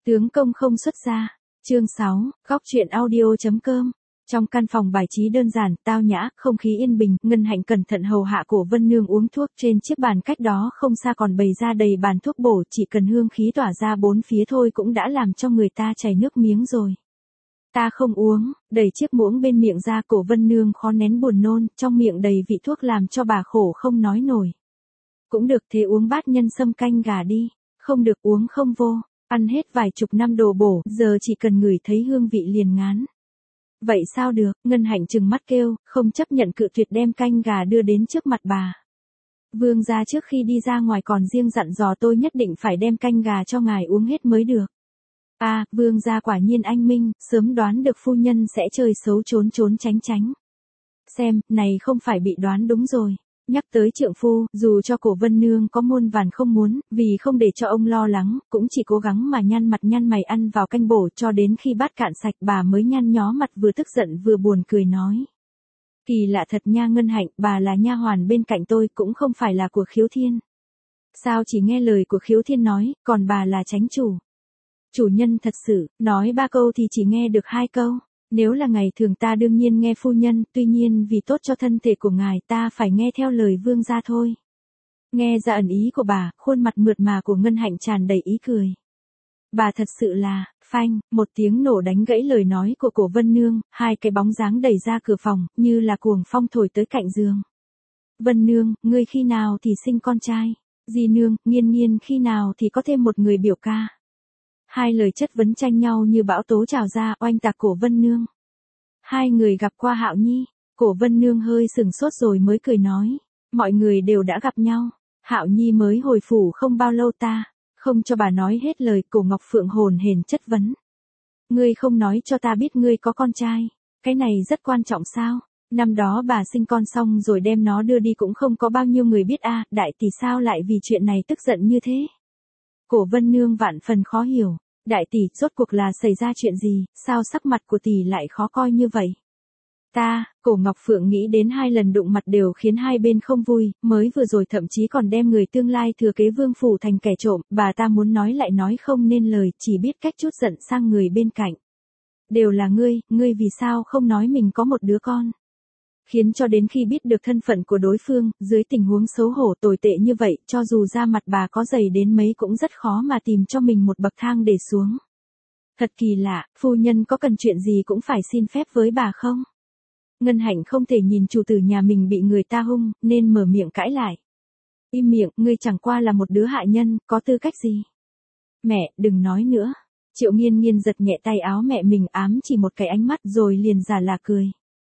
Tướng công không xuất gia. Chương 6, góc truyện audio.com. Trong căn phòng bài trí đơn giản, tao nhã, không khí yên bình, Ngân Hạnh cẩn thận hầu hạ Cổ Vân Nương uống thuốc. Trên chiếc bàn cách đó không xa còn bày ra đầy bàn thuốc bổ, chỉ cần hương khí tỏa ra bốn phía thôi cũng đã làm cho người ta chảy nước miếng rồi. Ta không uống. Đẩy chiếc muỗng bên miệng ra, Cổ Vân Nương khó nén buồn nôn, trong miệng đầy vị thuốc làm cho bà khổ không nói nổi. Cũng được, thế uống bát nhân sâm canh gà đi. Không được, uống không vô. Ăn hết vài chục năm đồ bổ, giờ chỉ cần ngửi thấy hương vị liền ngán. Vậy sao được? Ngân Hạnh trừng mắt kêu, không chấp nhận cự tuyệt, đem canh gà đưa đến trước mặt bà. Vương gia trước khi đi ra ngoài còn riêng dặn dò tôi nhất định phải đem canh gà cho ngài uống hết mới được. À, vương gia quả nhiên anh minh, sớm đoán được phu nhân sẽ chơi xấu trốn trốn tránh tránh. Xem, này không phải bị đoán đúng rồi. Nhắc tới trượng phu, dù cho Cổ Vân Nương có muôn vàn không muốn, vì không để cho ông lo lắng, cũng chỉ cố gắng mà nhăn mặt nhăn mày ăn vào canh bổ, cho đến khi bát cạn sạch bà mới nhăn nhó mặt, vừa tức giận vừa buồn cười nói. Kỳ lạ thật nha Ngân Hạnh, bà là nha hoàn bên cạnh tôi, cũng không phải là của Khiếu Thiên. Sao chỉ nghe lời của Khiếu Thiên nói, còn bà là chánh chủ. Chủ nhân thật sự, nói 3 câu thì chỉ nghe được 2 câu. Nếu là ngày thường ta đương nhiên nghe phu nhân, tuy nhiên vì tốt cho thân thể của ngài ta phải nghe theo lời vương gia thôi. Nghe ra ẩn ý của bà, khuôn mặt mượt mà của Ngân Hạnh tràn đầy ý cười. Bà thật sự là, phanh, một tiếng nổ đánh gãy lời nói của Cổ Vân Nương, 2 cái bóng dáng đẩy ra cửa phòng, như là cuồng phong thổi tới cạnh giường. Vân Nương, ngươi khi nào thì sinh con trai? Di Nương, Nghiên Nghiên khi nào thì có thêm một người biểu ca? 2 lời chất vấn tranh nhau như bão tố trào ra, oanh tạc Cổ Vân Nương. 2 người gặp qua Hạo Nhi. Cổ Vân Nương hơi sừng sốt rồi mới cười nói. Mọi người đều đã gặp nhau. Hạo Nhi mới hồi phủ không bao lâu ta. Không cho bà nói hết lời, Cổ Ngọc Phượng hồn hển chất vấn. Ngươi không nói cho ta biết ngươi có con trai. Cái này rất quan trọng sao? Năm đó bà sinh con xong rồi đem nó đưa đi cũng không có bao nhiêu người biết a. Đại tỷ sao lại vì chuyện này tức giận như thế? Cổ Vân Nương vạn phần khó hiểu. Đại tỷ, rốt cuộc là xảy ra chuyện gì, sao sắc mặt của tỷ lại khó coi như vậy? Cổ Ngọc Phượng nghĩ đến 2 lần đụng mặt đều khiến hai bên không vui, mới vừa rồi thậm chí còn đem người tương lai thừa kế vương phủ thành kẻ trộm, bà ta muốn nói lại nói không nên lời, chỉ biết cách trút giận sang người bên cạnh. Đều là ngươi vì sao không nói mình có một đứa con? Khiến cho đến khi biết được thân phận của đối phương, dưới tình huống xấu hổ tồi tệ như vậy, cho dù da mặt bà có dày đến mấy cũng rất khó mà tìm cho mình một bậc thang để xuống. Thật kỳ lạ, phu nhân có cần chuyện gì cũng phải xin phép với bà không? Ngân Hạnh không thể nhìn chủ tử nhà mình bị người ta hung, nên mở miệng cãi lại. Im miệng, ngươi chẳng qua là một đứa hạ nhân, có tư cách gì? Mẹ, đừng nói nữa. Triệu Nghiên Nghiên giật nhẹ tay áo mẹ mình, ám chỉ một cái ánh mắt rồi liền giả là cười.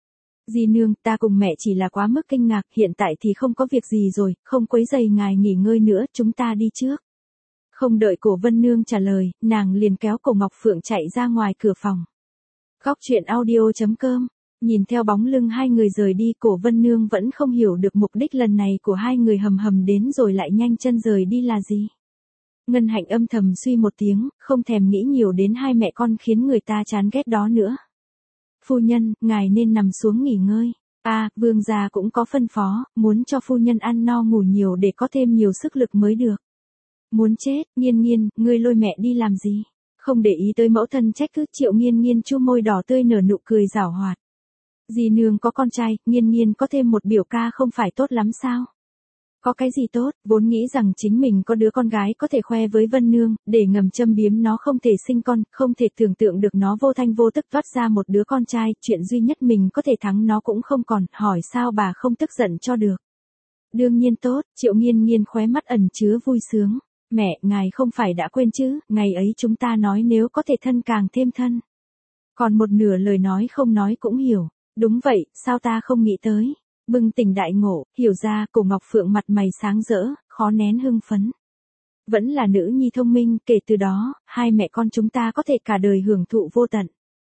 Di Nương, ta cùng mẹ chỉ là quá mức kinh ngạc, hiện tại thì không có việc gì rồi, không quấy rầy ngài nghỉ ngơi nữa, chúng ta đi trước. Không đợi Cổ Vân Nương trả lời, nàng liền kéo Cổ Ngọc Phượng chạy ra ngoài cửa phòng. Góc truyện audio.com. Nhìn theo bóng lưng 2 người rời đi, Cổ Vân Nương vẫn không hiểu được mục đích lần này của 2 người hầm đến rồi lại nhanh chân rời đi là gì. Ngân Hạnh âm thầm suy một tiếng, không thèm nghĩ nhiều đến 2 mẹ con khiến người ta chán ghét đó nữa. Phu nhân, ngài nên nằm xuống nghỉ ngơi. Vương gia cũng có phân phó, muốn cho phu nhân ăn no ngủ nhiều để có thêm nhiều sức lực mới được. Muốn chết, Nghiên Nghiên, ngươi lôi mẹ đi làm gì? Không để ý tới mẫu thân trách cứ, Triệu Nghiên Nghiên chu môi đỏ tươi nở nụ cười giảo hoạt. Dì nương có con trai, Nghiên Nghiên có thêm một biểu ca không phải tốt lắm sao? Có cái gì tốt, vốn nghĩ rằng chính mình có đứa con gái có thể khoe với Vân Nương, để ngầm châm biếm nó không thể sinh con, không thể tưởng tượng được nó vô thanh vô tức toát ra một đứa con trai, chuyện duy nhất mình có thể thắng nó cũng không còn, hỏi sao bà không tức giận cho được. Đương nhiên tốt, Triệu Nghiên Nghiên khóe mắt ẩn chứa vui sướng. Mẹ, ngài không phải đã quên chứ, ngày ấy chúng ta nói nếu có thể thân càng thêm thân. Còn một nửa lời nói không nói cũng hiểu. Đúng vậy, sao ta không nghĩ tới. Bừng tỉnh đại ngộ, hiểu ra, Cổ Ngọc Phượng mặt mày sáng rỡ, khó nén hưng phấn. Vẫn là nữ nhi thông minh, kể từ đó, 2 mẹ con chúng ta có thể cả đời hưởng thụ vô tận.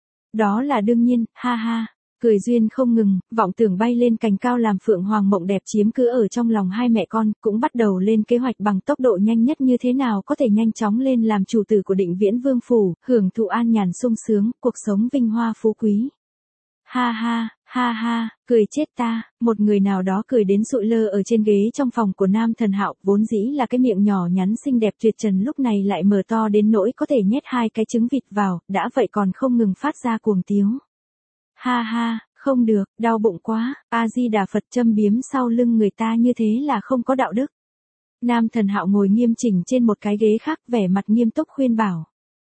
Đó là đương nhiên, ha ha. Cười duyên không ngừng, vọng tưởng bay lên cành cao làm Phượng Hoàng mộng đẹp chiếm cứ ở trong lòng 2 mẹ con, cũng bắt đầu lên kế hoạch bằng tốc độ nhanh nhất như thế nào có thể nhanh chóng lên làm chủ tử của Định Viễn Vương phủ, hưởng thụ an nhàn sung sướng, cuộc sống vinh hoa phú quý. Ha ha, Ha ha, cười chết ta, một người nào đó cười đến sụi lơ ở trên ghế trong phòng của Nam Thần Hạo, vốn dĩ là cái miệng nhỏ nhắn xinh đẹp tuyệt trần lúc này lại mở to đến nỗi có thể nhét 2 cái trứng vịt vào, đã vậy còn không ngừng phát ra cuồng tiếu. Ha ha, không được, đau bụng quá, A-di-đà Phật, châm biếm sau lưng người ta như thế là không có đạo đức. Nam Thần Hạo ngồi nghiêm chỉnh trên một cái ghế khác, vẻ mặt nghiêm túc khuyên bảo.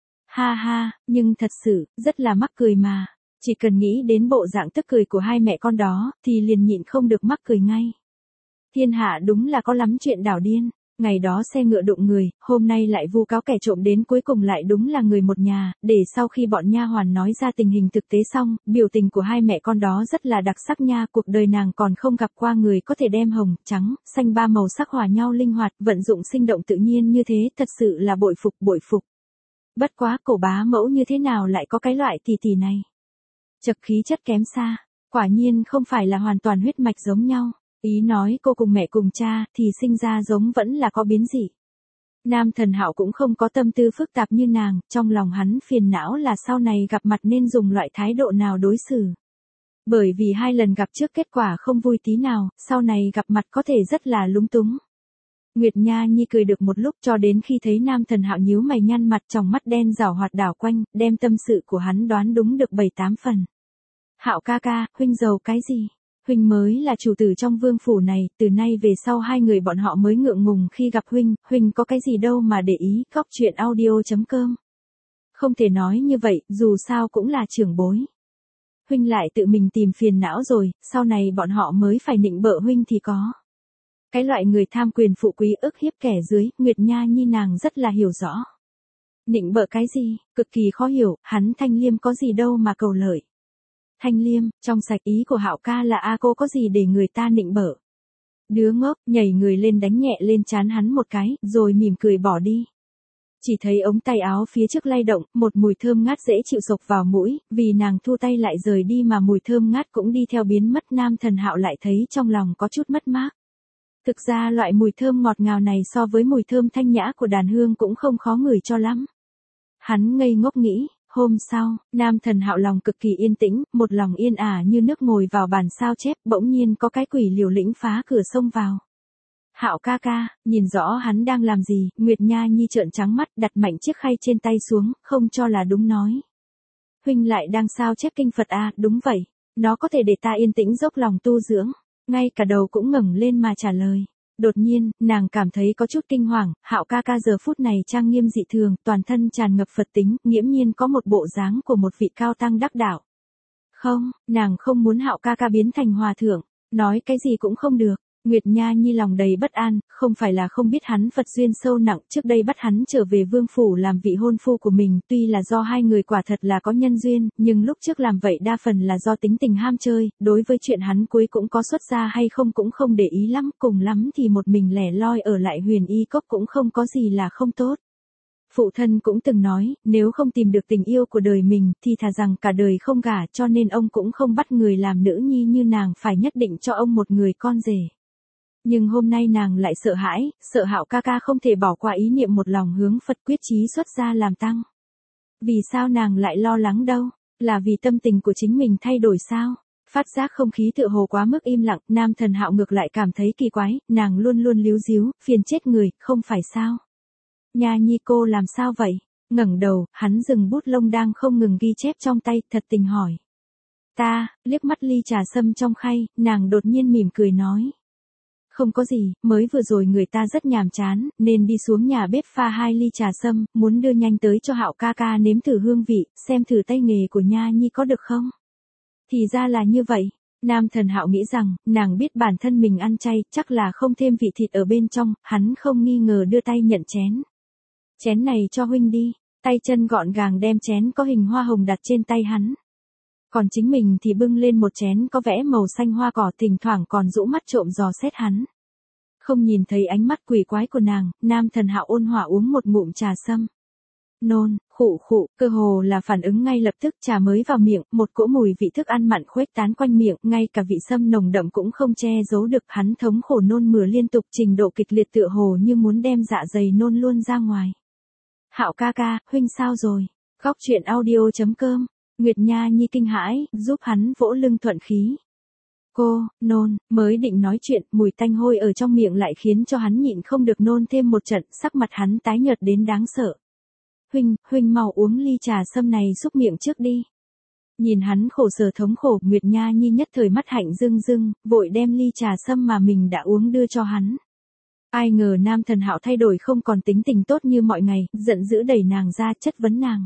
Ha ha, nhưng thật sự, rất là mắc cười mà. Chỉ cần nghĩ đến bộ dạng tức cười của hai mẹ con đó, thì liền nhịn không được mắc cười ngay. Thiên hạ đúng là có lắm chuyện đảo điên. Ngày đó xe ngựa đụng người, hôm nay lại vu cáo kẻ trộm đến, cuối cùng lại đúng là người một nhà, để sau khi bọn nha hoàn nói ra tình hình thực tế xong, biểu tình của hai mẹ con đó rất là đặc sắc nha, cuộc đời nàng còn không gặp qua người có thể đem hồng, trắng, xanh ba màu sắc hòa nhau linh hoạt, vận dụng sinh động tự nhiên như thế, thật sự là bội phục bội phục. Bất quá cổ bá mẫu như thế nào lại có cái loại tỷ tỷ này? Chật khí chất kém xa, quả nhiên không phải là hoàn toàn huyết mạch giống nhau. Ý nói cô cùng mẹ cùng cha thì sinh ra giống vẫn là có biến dị. Nam Thần Hạo cũng không có tâm tư phức tạp như nàng, trong lòng hắn phiền não là sau này gặp mặt nên dùng loại thái độ nào đối xử. Bởi vì 2 lần gặp trước kết quả không vui tí nào, sau này gặp mặt có thể rất là lúng túng. Nguyệt Nha Nhi cười được một lúc cho đến khi thấy Nam Thần Hạo nhíu mày nhăn mặt, tròng mắt đen rảo hoạt đảo quanh, đem tâm sự của hắn đoán đúng được 7-8 phần. Hạo ca ca, huynh giàu cái gì? Huynh mới là chủ tử trong vương phủ này, từ nay về sau 2 người bọn họ mới ngượng ngùng khi gặp huynh có cái gì đâu mà để ý. Góc truyện audio.com. Không thể nói như vậy, dù sao cũng là trưởng bối. Huynh lại tự mình tìm phiền não rồi, sau này bọn họ mới phải nịnh bợ huynh thì có. Cái loại người tham quyền phụ quý ức hiếp kẻ dưới, Nguyệt Nha Nhi nàng rất là hiểu rõ. Nịnh bợ cái gì, cực kỳ khó hiểu, hắn Thanh Liêm có gì đâu mà cầu lợi. Thanh Liêm, trong sạch, ý của Hạo ca là cô có gì để người ta nịnh bợ. Đứa ngốc, nhảy người lên đánh nhẹ lên trán hắn một cái, rồi mỉm cười bỏ đi. Chỉ thấy ống tay áo phía trước lay động, một mùi thơm ngát dễ chịu sộc vào mũi, vì nàng thu tay lại rời đi mà mùi thơm ngát cũng đi theo biến mất. Nam Thần Hạo lại thấy trong lòng có chút mất mát. Thực ra loại mùi thơm ngọt ngào này so với mùi thơm thanh nhã của đàn hương cũng không khó ngửi cho lắm. Hắn ngây ngốc nghĩ. Hôm sau, Nam Thần Hạo lòng cực kỳ yên tĩnh, một lòng yên ả như nước ngồi vào bàn sao chép, bỗng nhiên có cái quỷ liều lĩnh phá cửa xông vào. Hạo ca ca, nhìn rõ hắn đang làm gì, Nguyệt Nha Nhi trợn trắng mắt, đặt mạnh chiếc khay trên tay xuống, không cho là đúng nói. Huynh lại đang sao chép kinh Phật à, đúng vậy, nó có thể để ta yên tĩnh dốc lòng tu dưỡng, ngay cả đầu cũng ngẩng lên mà trả lời. Đột nhiên, nàng cảm thấy có chút kinh hoàng, Hạo ca ca giờ phút này trang nghiêm dị thường, toàn thân tràn ngập Phật tính, nghiễm nhiên có một bộ dáng của một vị cao tăng đắc đạo. Không, nàng không muốn Hạo ca ca biến thành hòa thượng, nói cái gì cũng không được. Nguyệt Nha Nhi lòng đầy bất an, không phải là không biết hắn Phật duyên sâu nặng, trước đây bắt hắn trở về vương phủ làm vị hôn phu của mình, tuy là do 2 người quả thật là có nhân duyên, nhưng lúc trước làm vậy đa phần là do tính tình ham chơi, đối với chuyện hắn cuối cũng có xuất gia hay không cũng không để ý lắm, cùng lắm thì một mình lẻ loi ở lại Huyền Y Cốc cũng không có gì là không tốt. Phụ thân cũng từng nói, nếu không tìm được tình yêu của đời mình, thì thà rằng cả đời không gả, cho nên ông cũng không bắt người làm nữ nhi như nàng phải nhất định cho ông một người con rể. Nhưng hôm nay nàng lại sợ hãi, sợ Hạo ca ca không thể bỏ qua ý niệm một lòng hướng Phật quyết chí xuất gia làm tăng. Vì sao nàng lại lo lắng đâu? Là vì tâm tình của chính mình thay đổi sao? Phát giác không khí tựa hồ quá mức im lặng, Nam Thần Hạo ngược lại cảm thấy kỳ quái, nàng luôn luôn líu díu, phiền chết người, không phải sao? Nha Nhi cô làm sao vậy? Ngẩng đầu, hắn dừng bút lông đang không ngừng ghi chép trong tay, thật tình hỏi. Ta, liếc mắt ly trà sâm trong khay, nàng đột nhiên mỉm cười nói. Không có gì, mới vừa rồi người ta rất nhàm chán, nên đi xuống nhà bếp pha 2 ly trà sâm, muốn đưa nhanh tới cho Hạo ca ca nếm thử hương vị, xem thử tay nghề của Nha Nhi có được không? Thì ra là như vậy. Nam Thần Hạo nghĩ rằng, nàng biết bản thân mình ăn chay, chắc là không thêm vị thịt ở bên trong, hắn không nghi ngờ đưa tay nhận chén. Chén này cho huynh đi, tay chân gọn gàng đem chén có hình hoa hồng đặt trên tay hắn. Còn chính mình thì bưng lên một chén có vẽ màu xanh hoa cỏ, thỉnh thoảng còn rũ mắt trộm dò xét hắn. Không nhìn thấy ánh mắt quỷ quái của nàng, Nam Thần Hạo ôn hòa uống một ngụm trà sâm. Nôn, khụ khụ, cơ hồ là phản ứng ngay lập tức, trà mới vào miệng, một cỗ mùi vị thức ăn mặn khuếch tán quanh miệng, ngay cả vị sâm nồng đậm cũng không che giấu được, hắn thống khổ nôn mửa liên tục, trình độ kịch liệt tựa hồ như muốn đem dạ dày nôn luôn ra ngoài. Hạo ca ca, huynh sao rồi? Góc truyện audio.com Nguyệt Nha Nhi kinh hãi, giúp hắn vỗ lưng thuận khí. Cô, nôn, mới định nói chuyện, mùi tanh hôi ở trong miệng lại khiến cho hắn nhịn không được nôn thêm một trận, sắc mặt hắn tái nhợt đến đáng sợ. Huynh mau uống ly trà sâm này xúc miệng trước đi. Nhìn hắn khổ sở thống khổ, Nguyệt Nha Nhi nhất thời mắt hạnh rưng rưng, vội đem ly trà sâm mà mình đã uống đưa cho hắn. Ai ngờ Nam Thần Hạo thay đổi không còn tính tình tốt như mọi ngày, giận dữ đẩy nàng ra chất vấn nàng.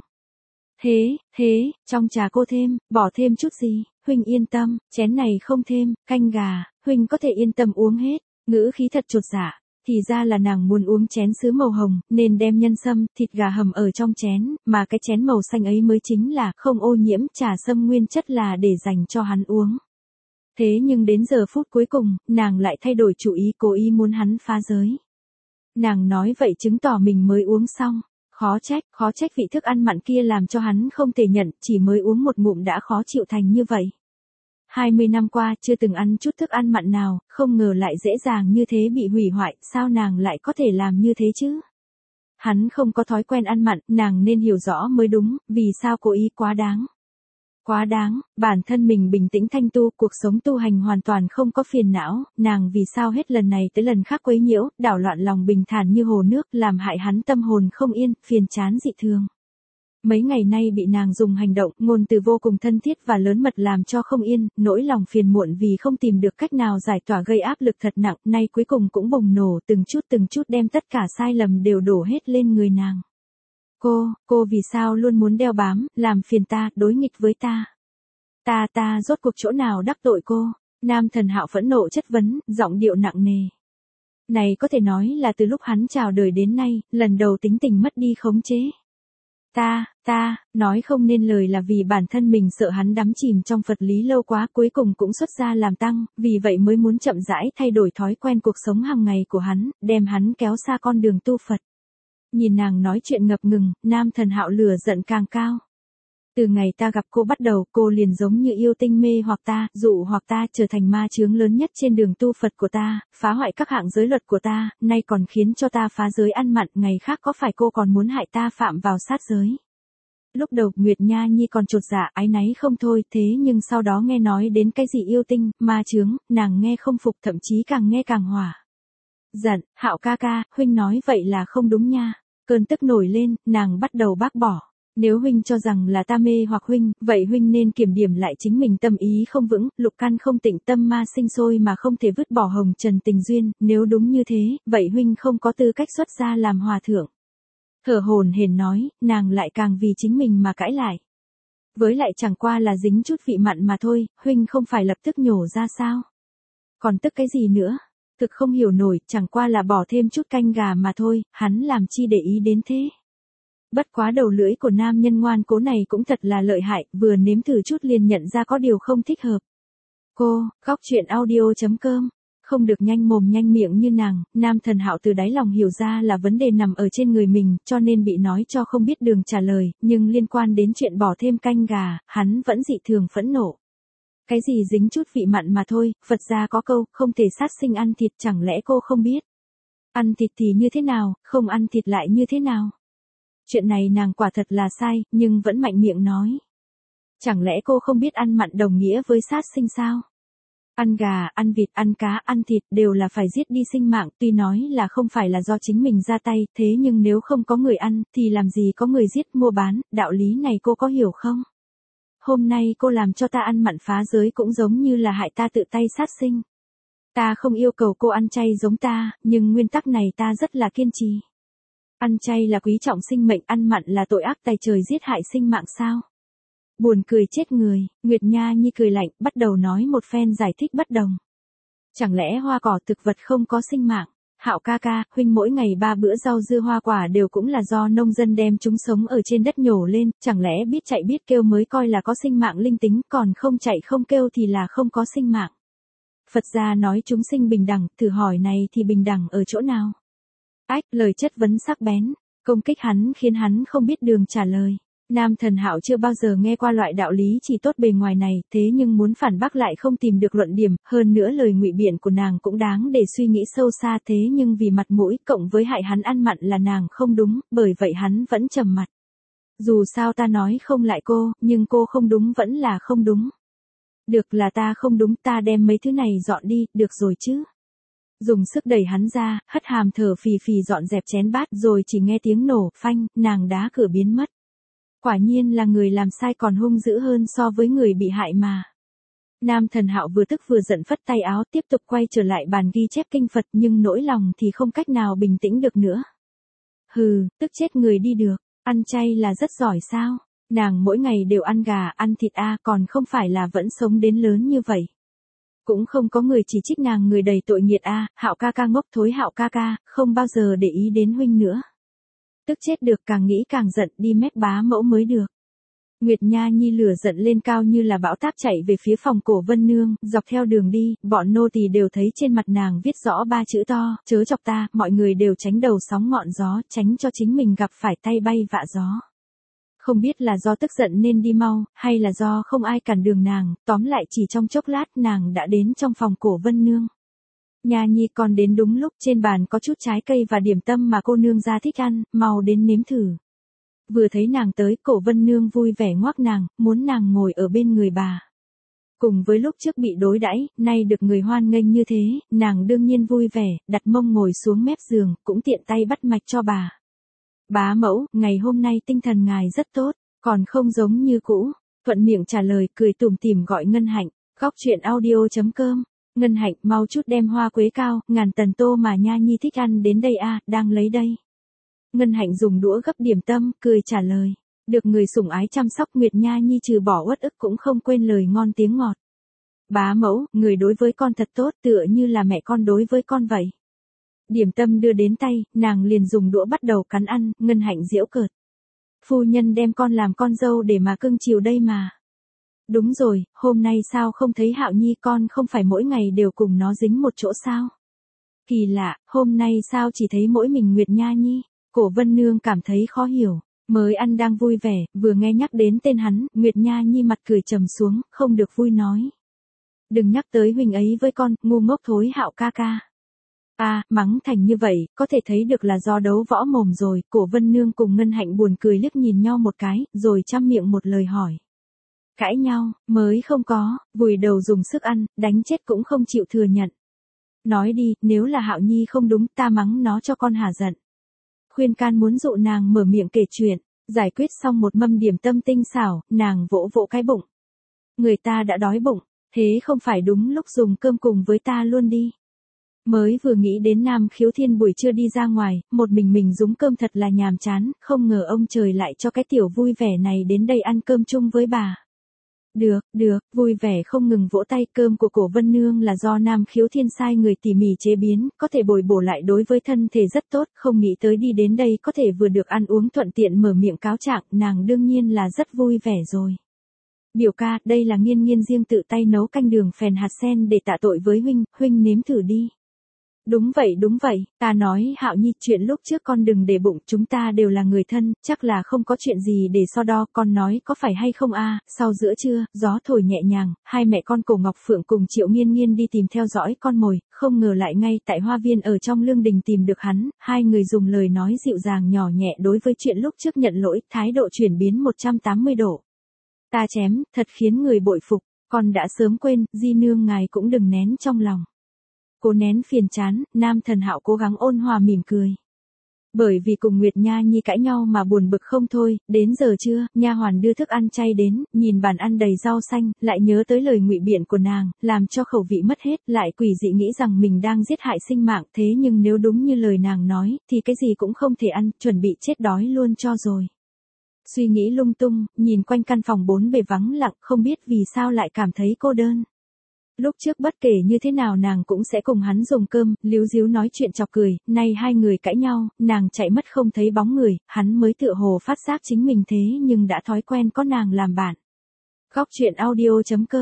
Thế, trong trà cô thêm, bỏ thêm chút gì, huynh yên tâm, chén này không thêm, canh gà, huynh có thể yên tâm uống hết, ngữ khí thật chột dạ. Thì ra là nàng muốn uống chén sứ màu hồng, nên đem nhân sâm, thịt gà hầm ở trong chén, mà cái chén màu xanh ấy mới chính là không ô nhiễm, trà sâm nguyên chất là để dành cho hắn uống. Thế nhưng đến giờ phút cuối cùng, nàng lại thay đổi chủ ý, cố ý muốn hắn phá giới. Nàng nói vậy chứng tỏ mình mới uống xong. Khó trách vị thức ăn mặn kia làm cho hắn không thể nhận, chỉ mới uống một ngụm đã khó chịu thành như vậy. 20 năm qua chưa từng ăn chút thức ăn mặn nào, không ngờ lại dễ dàng như thế bị hủy hoại, sao nàng lại có thể làm như thế chứ? Hắn không có thói quen ăn mặn, nàng nên hiểu rõ mới đúng, vì sao cố ý quá đáng. Quá đáng, bản thân mình bình tĩnh thanh tu, cuộc sống tu hành hoàn toàn không có phiền não, nàng vì sao hết lần này tới lần khác quấy nhiễu, đảo loạn lòng bình thản như hồ nước, làm hại hắn tâm hồn không yên, phiền chán dị thường. Mấy ngày nay bị nàng dùng hành động, ngôn từ vô cùng thân thiết và lớn mật làm cho không yên, nỗi lòng phiền muộn vì không tìm được cách nào giải tỏa gây áp lực thật nặng, nay cuối cùng cũng bùng nổ, từng chút đem tất cả sai lầm đều đổ hết lên người nàng. Cô vì sao luôn muốn đeo bám, làm phiền ta, đối nghịch với ta? Ta rốt cuộc chỗ nào đắc tội cô? Nam Thần Hạo phẫn nộ chất vấn, giọng điệu nặng nề. Này có thể nói là từ lúc hắn chào đời đến nay, lần đầu tính tình mất đi khống chế. Ta, nói không nên lời là vì bản thân mình sợ hắn đắm chìm trong Phật lý lâu quá, cuối cùng cũng xuất gia làm tăng, vì vậy mới muốn chậm rãi thay đổi thói quen cuộc sống hàng ngày của hắn, đem hắn kéo xa con đường tu Phật. Nhìn nàng nói chuyện ngập ngừng, Nam Thần Hạo lửa giận càng cao. Từ ngày ta gặp cô bắt đầu, cô liền giống như yêu tinh mê hoặc ta, dụ hoặc ta trở thành ma chướng lớn nhất trên đường tu Phật của ta, phá hoại các hạng giới luật của ta, nay còn khiến cho ta phá giới ăn mặn, ngày khác có phải cô còn muốn hại ta phạm vào sát giới. Lúc đầu Nguyệt Nha Nhi còn chột dạ áy náy không thôi, thế nhưng sau đó nghe nói đến cái gì yêu tinh, ma chướng, nàng nghe không phục, thậm chí càng nghe càng hỏa. Giận, Hạo ca ca, huynh nói vậy là không đúng nha. Cơn tức nổi lên, nàng bắt đầu bác bỏ. Nếu huynh cho rằng là ta mê hoặc huynh, vậy huynh nên kiểm điểm lại chính mình, tâm ý không vững, lục căn không tịnh, tâm ma sinh sôi mà không thể vứt bỏ hồng trần tình duyên, nếu đúng như thế, vậy huynh không có tư cách xuất gia làm hòa thượng. Thở hổn hển nói, nàng lại càng vì chính mình mà cãi lại. Với lại chẳng qua là dính chút vị mặn mà thôi, huynh không phải lập tức nhổ ra sao? Còn tức cái gì nữa? Thực không hiểu nổi, chẳng qua là bỏ thêm chút canh gà mà thôi, hắn làm chi để ý đến thế. Bất quá đầu lưỡi của nam nhân ngoan cố này cũng thật là lợi hại, vừa nếm thử chút liền nhận ra có điều không thích hợp. Góc truyện audio.com. Không được nhanh mồm nhanh miệng như nàng, Nam Thần Hạo từ đáy lòng hiểu ra là vấn đề nằm ở trên người mình, cho nên bị nói cho không biết đường trả lời, nhưng liên quan đến chuyện bỏ thêm canh gà, hắn vẫn dị thường phẫn nộ. Cái gì dính chút vị mặn mà thôi, Phật gia có câu, không thể sát sinh ăn thịt, chẳng lẽ cô không biết? Ăn thịt thì như thế nào, không ăn thịt lại như thế nào? Chuyện này nàng quả thật là sai, nhưng vẫn mạnh miệng nói. Chẳng lẽ cô không biết ăn mặn đồng nghĩa với sát sinh sao? Ăn gà, ăn vịt, ăn cá, ăn thịt đều là phải giết đi sinh mạng, tuy nói là không phải là do chính mình ra tay, thế nhưng nếu không có người ăn, thì làm gì có người giết mua bán, đạo lý này cô có hiểu không? Hôm nay cô làm cho ta ăn mặn phá giới cũng giống như là hại ta tự tay sát sinh. Ta không yêu cầu cô ăn chay giống ta, nhưng nguyên tắc này ta rất là kiên trì. Ăn chay là quý trọng sinh mệnh, ăn mặn là tội ác tày trời giết hại sinh mạng sao? Buồn cười chết người, Nguyệt Nha Nhi cười lạnh, bắt đầu nói một phen giải thích bất đồng. Chẳng lẽ hoa cỏ thực vật không có sinh mạng? Hạo ca ca, huynh mỗi ngày 3 bữa rau dưa hoa quả đều cũng là do nông dân đem chúng sống ở trên đất nhổ lên, chẳng lẽ biết chạy biết kêu mới coi là có sinh mạng linh tính, còn không chạy không kêu thì là không có sinh mạng. Phật gia nói chúng sinh bình đẳng, thử hỏi này thì bình đẳng ở chỗ nào? Lời chất vấn sắc bén, công kích hắn khiến hắn không biết đường trả lời. Nam Thần Hạo chưa bao giờ nghe qua loại đạo lý chỉ tốt bề ngoài này, thế nhưng muốn phản bác lại không tìm được luận điểm, hơn nữa lời ngụy biện của nàng cũng đáng để suy nghĩ sâu xa, thế nhưng vì mặt mũi cộng với hại hắn ăn mặn là nàng không đúng, bởi vậy hắn vẫn trầm mặt. Dù sao ta nói không lại cô, nhưng cô không đúng vẫn là không đúng. Được là ta không đúng, ta đem mấy thứ này dọn đi, được rồi chứ. Dùng sức đẩy hắn ra, hất hàm thở phì phì dọn dẹp chén bát rồi chỉ nghe tiếng nổ, phanh, nàng đá cửa biến mất. Quả nhiên là người làm sai còn hung dữ hơn so với người bị hại mà. Nam Thần Hạo vừa tức vừa giận phất tay áo tiếp tục quay trở lại bàn ghi chép kinh Phật nhưng nỗi lòng thì không cách nào bình tĩnh được nữa. Hừ, tức chết người đi được, ăn chay là rất giỏi sao? Nàng mỗi ngày đều ăn gà, ăn thịt còn không phải là vẫn sống đến lớn như vậy. Cũng không có người chỉ trích nàng người đầy tội nghiệt Hạo ca ca ngốc thối Hạo ca ca, không bao giờ để ý đến huynh nữa. Tức chết được càng nghĩ càng giận đi mét bá mẫu mới được. Nguyệt Nha Nhi lửa giận lên cao như là bão táp chạy về phía phòng Cổ Vân Nương, dọc theo đường đi, bọn nô tỳ đều thấy trên mặt nàng viết rõ 3 chữ to, chớ chọc ta, mọi người đều tránh đầu sóng ngọn gió, tránh cho chính mình gặp phải tay bay vạ gió. Không biết là do tức giận nên đi mau, hay là do không ai cản đường nàng, tóm lại chỉ trong chốc lát nàng đã đến trong phòng Cổ Vân Nương. Nha Nhi còn đến đúng lúc, trên bàn có chút trái cây và điểm tâm mà cô nương gia thích ăn, mau đến nếm thử. Vừa thấy nàng tới, Cổ Vân Nương vui vẻ ngoác nàng, muốn nàng ngồi ở bên người bà. Cùng với lúc trước bị đối đãi, nay được người hoan nghênh như thế, nàng đương nhiên vui vẻ, đặt mông ngồi xuống mép giường, cũng tiện tay bắt mạch cho bà. Bá mẫu, ngày hôm nay tinh thần ngài rất tốt, còn không giống như cũ. Thuận miệng trả lời, cười tủm tỉm gọi Ngân Hạnh, góc chuyện audio.com. Ngân Hạnh, mau chút đem hoa quế cao, ngàn tần tô mà Nha Nhi thích ăn đến đây đang lấy đây. Ngân Hạnh dùng đũa gấp điểm tâm, cười trả lời. Được người sủng ái chăm sóc Nguyệt Nha Nhi trừ bỏ uất ức cũng không quên lời ngon tiếng ngọt. Bá mẫu, người đối với con thật tốt tựa như là mẹ con đối với con vậy. Điểm tâm đưa đến tay, nàng liền dùng đũa bắt đầu cắn ăn, Ngân Hạnh giễu cợt. Phu nhân đem con làm con dâu để mà cưng chiều đây mà. Đúng rồi, hôm nay sao không thấy Hạo Nhi, con không phải mỗi ngày đều cùng nó dính một chỗ sao? Kỳ lạ, hôm nay sao chỉ thấy mỗi mình Nguyệt Nha Nhi? Cổ Vân Nương cảm thấy khó hiểu, mới ăn đang vui vẻ, vừa nghe nhắc đến tên hắn, Nguyệt Nha Nhi mặt cười trầm xuống, không được vui nói. Đừng nhắc tới huynh ấy với con, ngu ngốc thối Hạo ca ca. Mắng thành như vậy, có thể thấy được là do đấu võ mồm rồi, Cổ Vân Nương cùng Ngân Hạnh buồn cười liếc nhìn nhau một cái, rồi chăm miệng một lời hỏi. Cãi nhau, mới không có, vùi đầu dùng sức ăn, đánh chết cũng không chịu thừa nhận. Nói đi, nếu là Hạo Nhi không đúng, ta mắng nó cho con hả giận. Khuyên can muốn dụ nàng mở miệng kể chuyện, giải quyết xong một mâm điểm tâm tinh xảo, nàng vỗ vỗ cái bụng. Người ta đã đói bụng, thế không phải đúng lúc dùng cơm cùng với ta luôn đi. Mới vừa nghĩ đến Nam Khiếu Thiên buổi trưa đi ra ngoài, một mình dúng cơm thật là nhàm chán, không ngờ ông trời lại cho cái tiểu vui vẻ này đến đây ăn cơm chung với bà. Được, vui vẻ không ngừng vỗ tay. Cơm của Cổ Vân Nương là do Nam Khiếu Thiên sai người tỉ mỉ chế biến, có thể bồi bổ lại đối với thân thể rất tốt, không nghĩ tới đi đến đây có thể vừa được ăn uống thuận tiện mở miệng cáo trạng, nàng đương nhiên là rất vui vẻ rồi. Biểu ca, đây là Nghiên Nghiên riêng tự tay nấu canh đường phèn hạt sen để tạ tội với huynh nếm thử đi. Đúng vậy, ta nói Hạo Nhi, chuyện lúc trước con đừng để bụng, chúng ta đều là người thân, chắc là không có chuyện gì để so đo, con nói có phải hay không Sau giữa trưa, gió thổi nhẹ nhàng, hai mẹ con Cổ Ngọc Phượng cùng Triệu Nghiên Nghiên đi tìm theo dõi con mồi, không ngờ lại ngay tại hoa viên ở trong lương đình tìm được hắn, hai người dùng lời nói dịu dàng nhỏ nhẹ đối với chuyện lúc trước nhận lỗi, thái độ chuyển biến 180 độ. Ta chém, thật khiến người bội phục, con đã sớm quên, di nương ngài cũng đừng nén trong lòng. Cố nén phiền chán, Nam Thần Hạo cố gắng ôn hòa mỉm cười. Bởi vì cùng Nguyệt Nha Nhi cãi nhau mà buồn bực không thôi, đến giờ trưa, nha hoàn đưa thức ăn chay đến, nhìn bàn ăn đầy rau xanh, lại nhớ tới lời ngụy biện của nàng, làm cho khẩu vị mất hết, lại quỷ dị nghĩ rằng mình đang giết hại sinh mạng, thế nhưng nếu đúng như lời nàng nói, thì cái gì cũng không thể ăn, chuẩn bị chết đói luôn cho rồi. Suy nghĩ lung tung, nhìn quanh căn phòng bốn bề vắng lặng, không biết vì sao lại cảm thấy cô đơn. Lúc trước bất kể như thế nào nàng cũng sẽ cùng hắn dùng cơm, líu díu nói chuyện chọc cười, nay hai người cãi nhau, nàng chạy mất không thấy bóng người, hắn mới tựa hồ phát giác chính mình thế nhưng đã thói quen có nàng làm bạn. Góc chuyện audio.com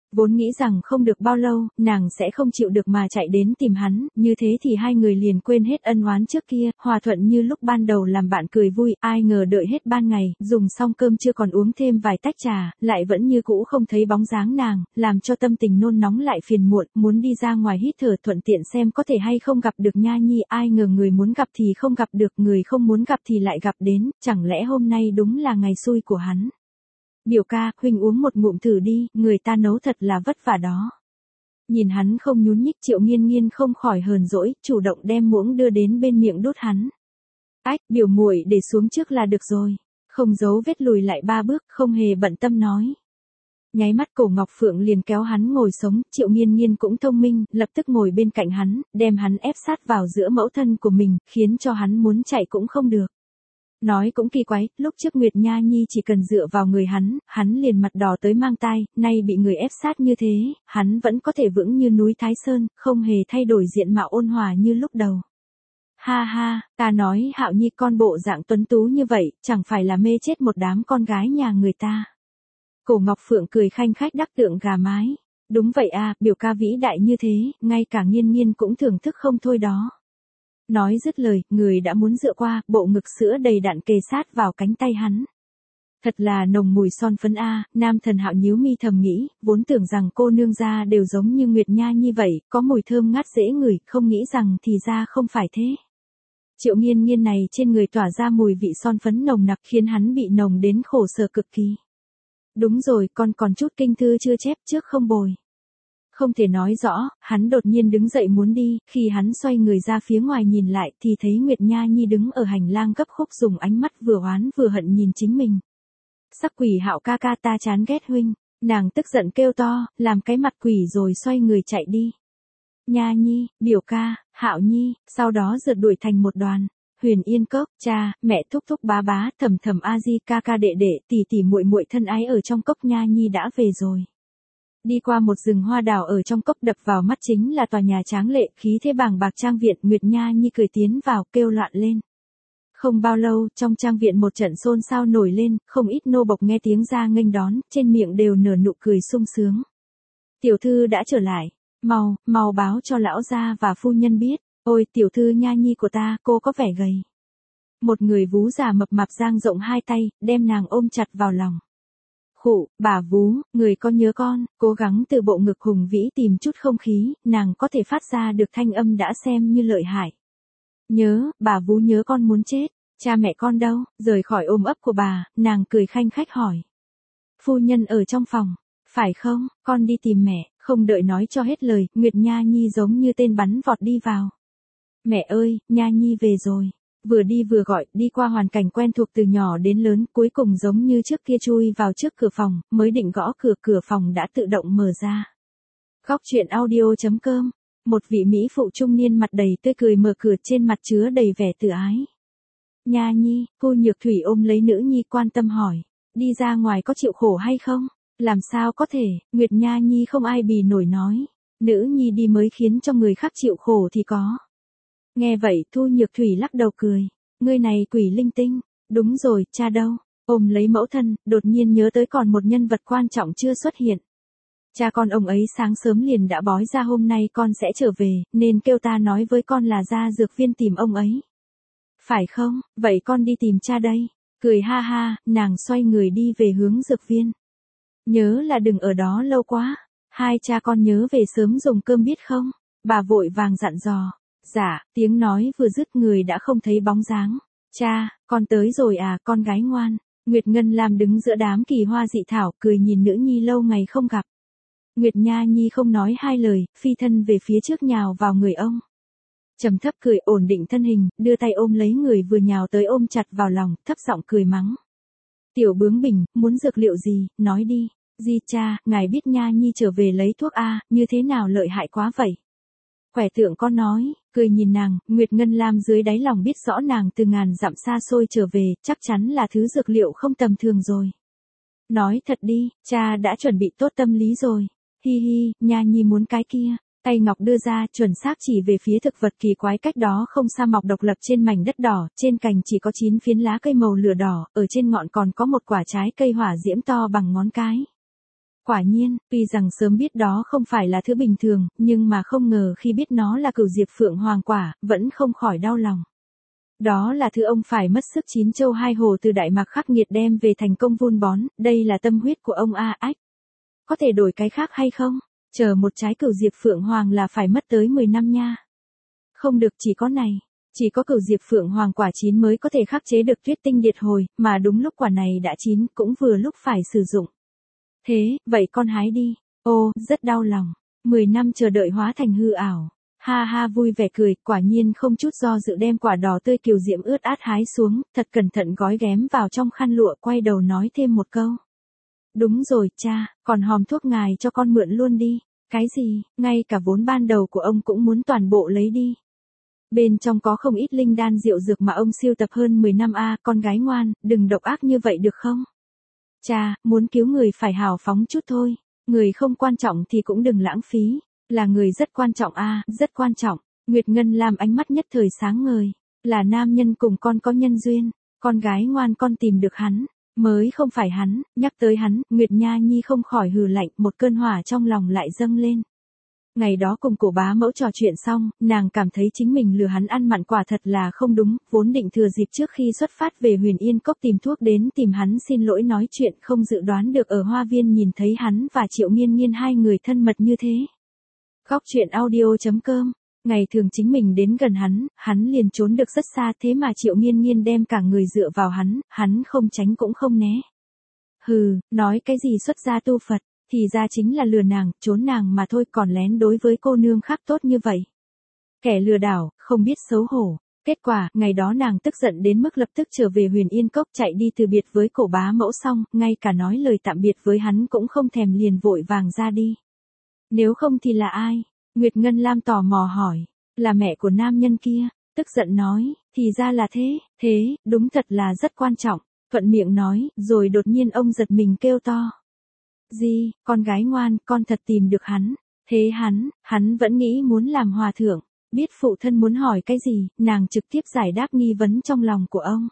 Vốn nghĩ rằng không được bao lâu, nàng sẽ không chịu được mà chạy đến tìm hắn, như thế thì hai người liền quên hết ân oán trước kia, hòa thuận như lúc ban đầu làm bạn cười vui, ai ngờ đợi hết ban ngày, dùng xong cơm chưa còn uống thêm vài tách trà, lại vẫn như cũ không thấy bóng dáng nàng, làm cho tâm tình nôn nóng lại phiền muộn, muốn đi ra ngoài hít thở thuận tiện xem có thể hay không gặp được Nha Nhi, ai ngờ người muốn gặp thì không gặp được, người không muốn gặp thì lại gặp đến, chẳng lẽ hôm nay đúng là ngày xui của hắn. Biểu ca, huynh uống một ngụm thử đi, người ta nấu thật là vất vả đó. Nhìn hắn không nhún nhích, Triệu Nghiên Nghiên không khỏi hờn dỗi, chủ động đem muỗng đưa đến bên miệng đút hắn. Ách, biểu muội để xuống trước là được rồi. Không giấu vết lùi lại 3 bước, không hề bận tâm nói. Nháy mắt Cổ Ngọc Phượng liền kéo hắn ngồi sống, Triệu Nghiên Nghiên cũng thông minh, lập tức ngồi bên cạnh hắn, đem hắn ép sát vào giữa mẫu thân của mình, khiến cho hắn muốn chạy cũng không được. Nói cũng kỳ quái, lúc trước Nguyệt Nha Nhi chỉ cần dựa vào người hắn liền mặt đỏ tới mang tai, nay bị người ép sát như thế, hắn vẫn có thể vững như núi Thái Sơn, không hề thay đổi diện mạo ôn hòa như lúc đầu. Ha ha, ta nói Hạo Nhi con bộ dạng tuấn tú như vậy, chẳng phải là mê chết một đám con gái nhà người ta. Cổ Ngọc Phượng cười khanh khách đắc tượng gà mái. Đúng vậy à, biểu ca vĩ đại như thế, ngay cả Nghiên Nghiên cũng thưởng thức không thôi đó. Nói dứt lời, người đã muốn dựa qua, bộ ngực sữa đầy đặn kề sát vào cánh tay hắn. Thật là nồng mùi son phấn a, nam thần Hạo nhíu mi thầm nghĩ, vốn tưởng rằng cô nương gia đều giống như Nguyệt Nha như vậy, có mùi thơm ngát dễ ngửi, không nghĩ rằng thì ra không phải thế. Triệu Nghiên Nghiên này trên người tỏa ra mùi vị son phấn nồng nặc khiến hắn bị nồng đến khổ sở cực kỳ. Đúng rồi, con còn chút kinh thư chưa chép trước không bồi. Không thể nói rõ, hắn đột nhiên đứng dậy muốn đi, khi hắn xoay người ra phía ngoài nhìn lại thì thấy Nguyệt Nha Nhi đứng ở hành lang gấp khúc dùng ánh mắt vừa oán vừa hận nhìn chính mình. Sắc quỷ Hạo ca ca, ta chán ghét huynh, nàng tức giận kêu to, làm cái mặt quỷ rồi xoay người chạy đi. Nha Nhi, biểu ca, Hạo Nhi, sau đó rượt đuổi thành một đoàn. Huyền Yên Cốc, cha, mẹ, thúc thúc bá bá, thầm thầm a di, ca ca đệ đệ, tỷ tỷ muội muội thân ái ở trong cốc, Nha Nhi đã về rồi. Đi qua một rừng hoa đào ở trong cốc, đập vào mắt chính là tòa nhà tráng lệ, khí thế bàng bạc trang viện. Nguyệt Nha Nhi cười tiến vào, kêu loạn lên. Không bao lâu, trong trang viện một trận xôn xao nổi lên, không ít nô bộc nghe tiếng ra nghênh đón, trên miệng đều nở nụ cười sung sướng. Tiểu thư đã trở lại, mau báo cho lão gia và phu nhân biết. Ôi tiểu thư Nha Nhi của ta, cô có vẻ gầy. Một người vú già mập mạp dang rộng hai tay, đem nàng ôm chặt vào lòng. Khụ, bà vú, người có nhớ con, cố gắng từ bộ ngực hùng vĩ tìm chút không khí, nàng có thể phát ra được thanh âm đã xem như lợi hại. Nhớ, bà vú nhớ con muốn chết, cha mẹ con đâu, rời khỏi ôm ấp của bà, nàng cười khanh khách hỏi. Phu nhân ở trong phòng, phải không, con đi tìm mẹ, không đợi nói cho hết lời, Nguyệt Nha Nhi giống như tên bắn vọt đi vào. Mẹ ơi, Nha Nhi về rồi. Vừa đi vừa gọi, đi qua hoàn cảnh quen thuộc từ nhỏ đến lớn, cuối cùng giống như trước kia chui vào trước cửa phòng, mới định gõ cửa, cửa phòng đã tự động mở ra. Góc truyện audio.com, một vị mỹ phụ trung niên mặt đầy tươi cười mở cửa, trên mặt chứa đầy vẻ tự ái. Nha Nhi, cô Nhược Thủy ôm lấy nữ nhi quan tâm hỏi, đi ra ngoài có chịu khổ hay không? Làm sao có thể, Nguyệt Nha Nhi không ai bì nổi nói, nữ nhi đi mới khiến cho người khác chịu khổ thì có. Nghe vậy Thu Nhược Thủy lắc đầu cười, ngươi này quỷ linh tinh, đúng rồi, cha đâu, ôm lấy mẫu thân, đột nhiên nhớ tới còn một nhân vật quan trọng chưa xuất hiện. Cha con ông ấy sáng sớm liền đã bói ra hôm nay con sẽ trở về, nên kêu ta nói với con là ra dược viên tìm ông ấy. Phải không, vậy con đi tìm cha đây, cười ha ha, nàng xoay người đi về hướng dược viên. Nhớ là đừng ở đó lâu quá, hai cha con nhớ về sớm dùng cơm biết không, bà vội vàng dặn dò. Dạ, tiếng nói vừa dứt người đã không thấy bóng dáng. Cha, con tới rồi à, con gái ngoan. Nguyệt Ngân Lam đứng giữa đám kỳ hoa dị thảo, cười nhìn nữ nhi lâu ngày không gặp. Nguyệt Nha Nhi không nói hai lời, phi thân về phía trước nhào vào người ông. Trầm thấp cười, ổn định thân hình, đưa tay ôm lấy người vừa nhào tới, ôm chặt vào lòng, thấp giọng cười mắng. Tiểu bướng bỉnh, muốn dược liệu gì, nói đi. Di cha, ngài biết Nha Nhi trở về lấy thuốc a, như thế nào lợi hại quá vậy? Quẻ tượng con nói, cười nhìn nàng, Nguyệt Ngân Lam dưới đáy lòng biết rõ nàng từ ngàn dặm xa xôi trở về, chắc chắn là thứ dược liệu không tầm thường rồi. Nói thật đi, cha đã chuẩn bị tốt tâm lý rồi. Hi hi, Nha Nhi muốn cái kia. Tay ngọc đưa ra, chuẩn xác chỉ về phía thực vật kỳ quái cách đó không xa mọc độc lập trên mảnh đất đỏ, trên cành chỉ có 9 phiến lá cây màu lửa đỏ, ở trên ngọn còn có một quả trái cây hỏa diễm to bằng ngón cái. Quả nhiên, tuy rằng sớm biết đó không phải là thứ bình thường, nhưng mà không ngờ khi biết nó là cửu diệp phượng hoàng quả, vẫn không khỏi đau lòng. Đó là thứ ông phải mất sức chín châu hai hồ từ Đại Mạc khắc nghiệt đem về thành công vun bón, đây là tâm huyết của ông a ách. Có thể đổi cái khác hay không? Chờ một trái cửu diệp phượng hoàng là phải mất tới 10 năm nha. Không được, chỉ có này. Chỉ có cửu diệp phượng hoàng quả chín mới có thể khắc chế được tuyết tinh điệt hồi, mà đúng lúc quả này đã chín cũng vừa lúc phải sử dụng. Thế, vậy con hái đi. Ô, rất đau lòng. 10 năm chờ đợi hóa thành hư ảo. Ha ha vui vẻ cười, quả nhiên không chút do dự đem quả đỏ tươi kiều diễm ướt át hái xuống, thật cẩn thận gói ghém vào trong khăn lụa, quay đầu nói thêm một câu. Đúng rồi, cha, còn hòm thuốc ngài cho con mượn luôn đi. Cái gì, ngay cả vốn ban đầu của ông cũng muốn toàn bộ lấy đi. Bên trong có không ít linh đan diệu dược mà ông siêu tập hơn 10 năm a, con gái ngoan, đừng độc ác như vậy được không? Cha, muốn cứu người phải hào phóng chút thôi, người không quan trọng thì cũng đừng lãng phí, là người rất quan trọng a, rất quan trọng. Nguyệt Ngân Lam ánh mắt nhất thời sáng ngời, là nam nhân cùng con có nhân duyên, con gái ngoan con tìm được hắn, mới không phải hắn, nhắc tới hắn, Nguyệt Nha Nhi không khỏi hừ lạnh, một cơn hỏa trong lòng lại dâng lên. Ngày đó cùng cổ bá mẫu trò chuyện xong, nàng cảm thấy chính mình lừa hắn ăn mặn quả thật là không đúng, vốn định thừa dịp trước khi xuất phát về Huyền Yên Cốc tìm thuốc đến tìm hắn xin lỗi nói chuyện, không dự đoán được ở hoa viên nhìn thấy hắn và Triệu Nghiên Nghiên hai người thân mật như thế. Góc truyện audio.com. Ngày thường chính mình đến gần hắn liền trốn được rất xa, thế mà Triệu Nghiên Nghiên đem cả người dựa vào hắn không tránh cũng không né. Hừ, nói cái gì xuất gia tu Phật, thì ra chính là lừa nàng, trốn nàng mà thôi, còn lén đối với cô nương khác tốt như vậy. Kẻ lừa đảo, không biết xấu hổ. Kết quả, ngày đó nàng tức giận đến mức lập tức trở về Huyền Yên Cốc, chạy đi từ biệt với cổ bá mẫu xong, ngay cả nói lời tạm biệt với hắn cũng không thèm, liền vội vàng ra đi. Nếu không thì là ai? Nguyệt Ngân Lam tò mò hỏi. Là mẹ của nam nhân kia. Tức giận nói, thì ra là thế, đúng thật là rất quan trọng. Thuận miệng nói, rồi đột nhiên ông giật mình kêu to. Gì, con gái ngoan, con thật tìm được hắn. Thế hắn vẫn nghĩ muốn làm hòa thượng. Biết phụ thân muốn hỏi cái gì, nàng trực tiếp giải đáp nghi vấn trong lòng của ông.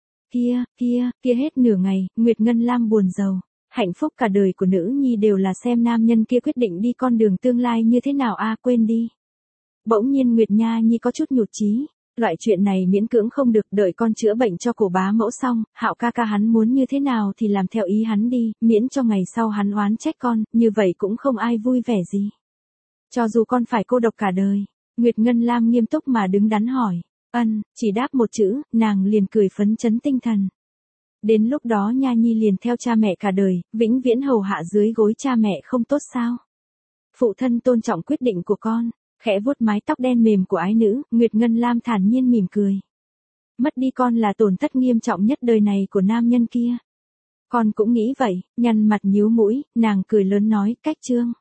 Kia hết nửa ngày, Nguyệt Ngân Lam buồn rầu. Hạnh phúc cả đời của nữ nhi đều là xem nam nhân kia quyết định đi con đường tương lai như thế nào a, quên đi. Bỗng nhiên Nguyệt Nha Nhi có chút nhụt chí. Loại chuyện này miễn cưỡng không được, đợi con chữa bệnh cho cổ bá mẫu xong, Hạo ca ca hắn muốn như thế nào thì làm theo ý hắn đi, miễn cho ngày sau hắn oán trách con, như vậy cũng không ai vui vẻ gì. Cho dù con phải cô độc cả đời. Nguyệt Ngân Lam nghiêm túc mà đứng đắn hỏi. Chỉ đáp một chữ, nàng liền cười phấn chấn tinh thần. Đến lúc đó Nha Nhi liền theo cha mẹ cả đời, vĩnh viễn hầu hạ dưới gối cha mẹ không tốt sao? Phụ thân tôn trọng quyết định của con. Khẽ vuốt mái tóc đen mềm của ái nữ, Nguyệt Ngân Lam thản nhiên mỉm cười. Mất đi con là tổn thất nghiêm trọng nhất đời này của nam nhân kia. Con cũng nghĩ vậy, nhăn mặt nhíu mũi, nàng cười lớn nói, cách chương.